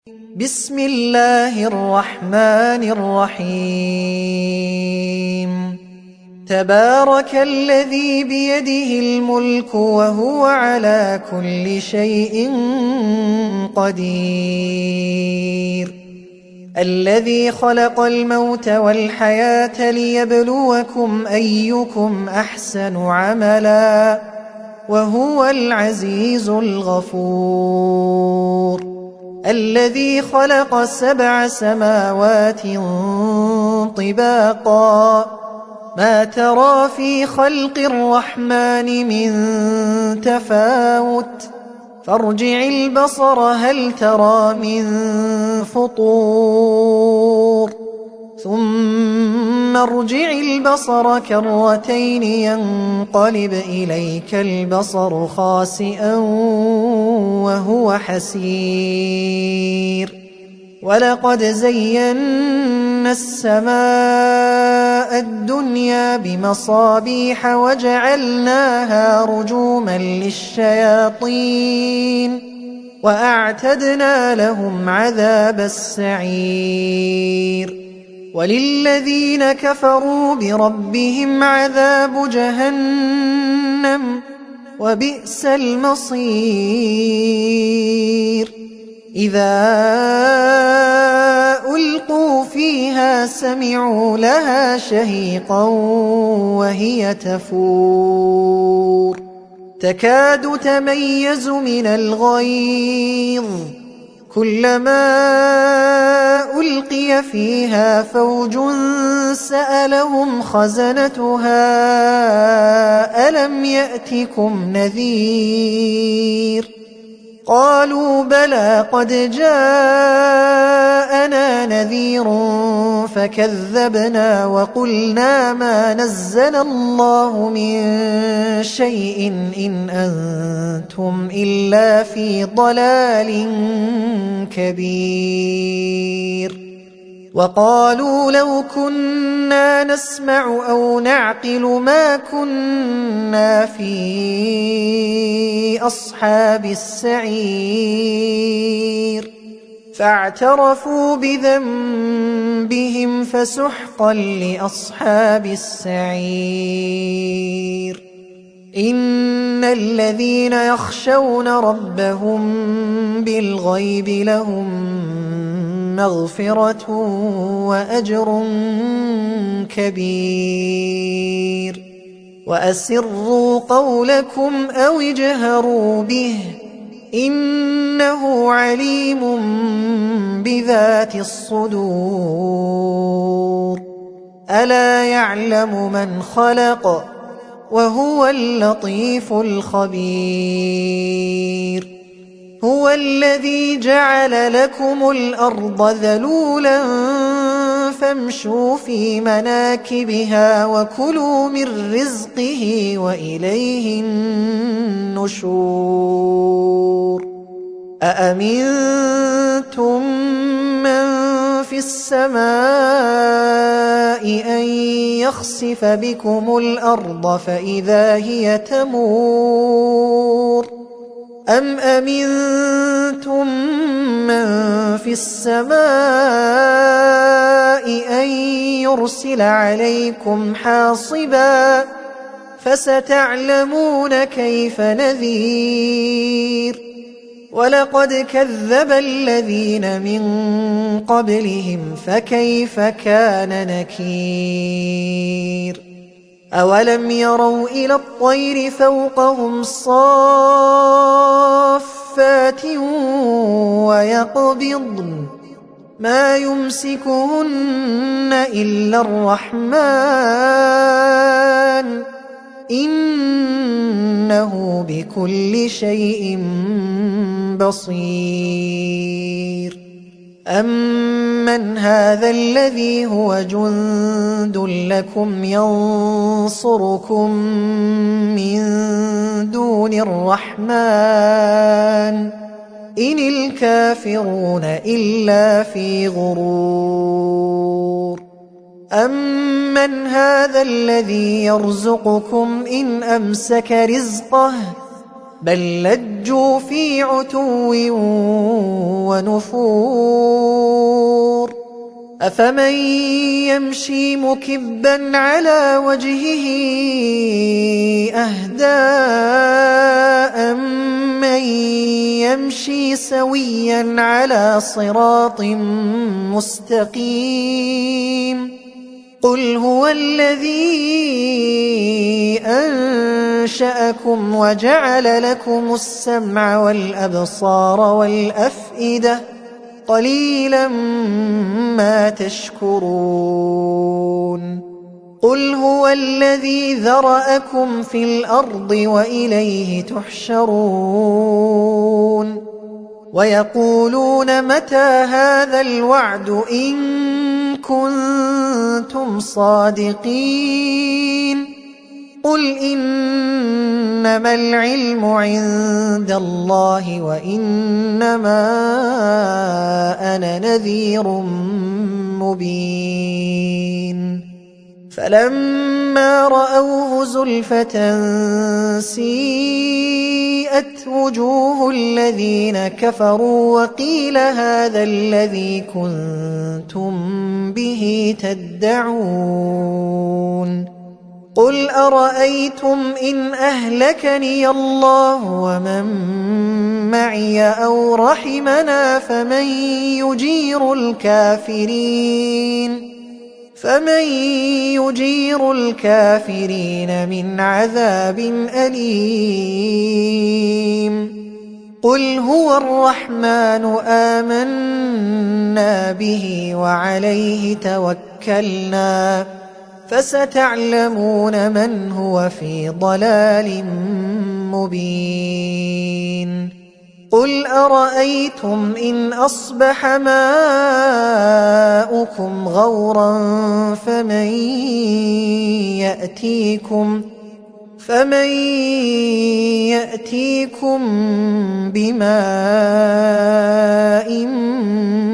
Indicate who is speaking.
Speaker 1: بسم الله الرحمن الرحيم تبارك الذي بيده الملك وهو على كل شيء قدير الذي خلق الموت والحياة ليبلوكم أيكم أحسن عملا وهو العزيز الغفور الذي خلق 7 سماوات طباقا ما ترى في خلق الرحمن من تفاوت فارجع البصر هل ترى من فطور ثم ارجع البصر كرتين ينقلب إليك البصر خاسئا وهو حسير ولقد زينا السماء الدنيا بمصابيح وجعلناها رجوما للشياطين وأعتدنا لهم عذاب السعير وللذين كفروا بربهم عذاب جهنم وبئس المصير إذا ألقوا فيها سمعوا لها شهيقا وهي تفور تكاد تميز من الغيظ كلما ألقي فيها فوج سألهم خزنتها ألم يأتكم نذير قالوا بلى قد جاءنا نذير فكذبنا وقلنا ما نزل الله من شيء إن أنتم إلا في ضلال كبير وقالوا لو كنا نسمع أو نعقل ما كنا في أصحاب السعير فاعترفوا بذنبهم فسحقا لأصحاب السعير إن الذين يخشون ربهم بالغيب لهم مغفرة وأجر كبير وأسروا قولكم أو اجهروا به إنه عليم بذات الصدور ألا يعلم من خلق وهو اللطيف الخبير هو الذي جعل لكم الأرض ذلولا فامشوا في مناكبها وكلوا من رزقه وإليه النشور أأمنتم من في السماء أن يخسف بكم الأرض فإذا هي تمور أم أمنتم من في السماء أن يرسل عليكم حاصبا فستعلمون كيف نذير ولقد كذب الذين من قبلهم فكيف كان نكير أولم يروا إلى الطير فوقهم صافات ويقبضن ما يمسكهن إلا الرحمن إنه بكل شيء بصير أمن هذا الذي هو جند لكم ينصركم من دون الرحمن إن الكافرون إلا في غرور أمن هذا الذي يرزقكم إن أمسك رزقه بل لجوا في عتو ونفور أفمن يمشي مكبا على وجهه أهدى من يمشي سويا على صراط مستقيم قل هو الذي أنشأكم وجعل لكم السمع والأبصار والأفئدة قليلا ما تشكرون قل هو الذي ذرأكم في الأرض وإليه تحشرون ويقولون متى هذا الوعد إن كنتم صادقين قل إنما العلم عند الله وإنما أنا نذير مبين فلما رأوه زلفة سيئت وجوه الذين كفروا وقيل هذا الذي كنتم به تدعون قل أرأيتم إن أهلكني الله ومن معي أو رحمنا فمن يجير الكافرين من عذاب أليم قل هو الرحمن آمنا به وعليه توكلنا فستعلمون من هو في ضلال مبين قل أرأيتم إن أصبح ماؤكم غورا فمن يأتيكم بماء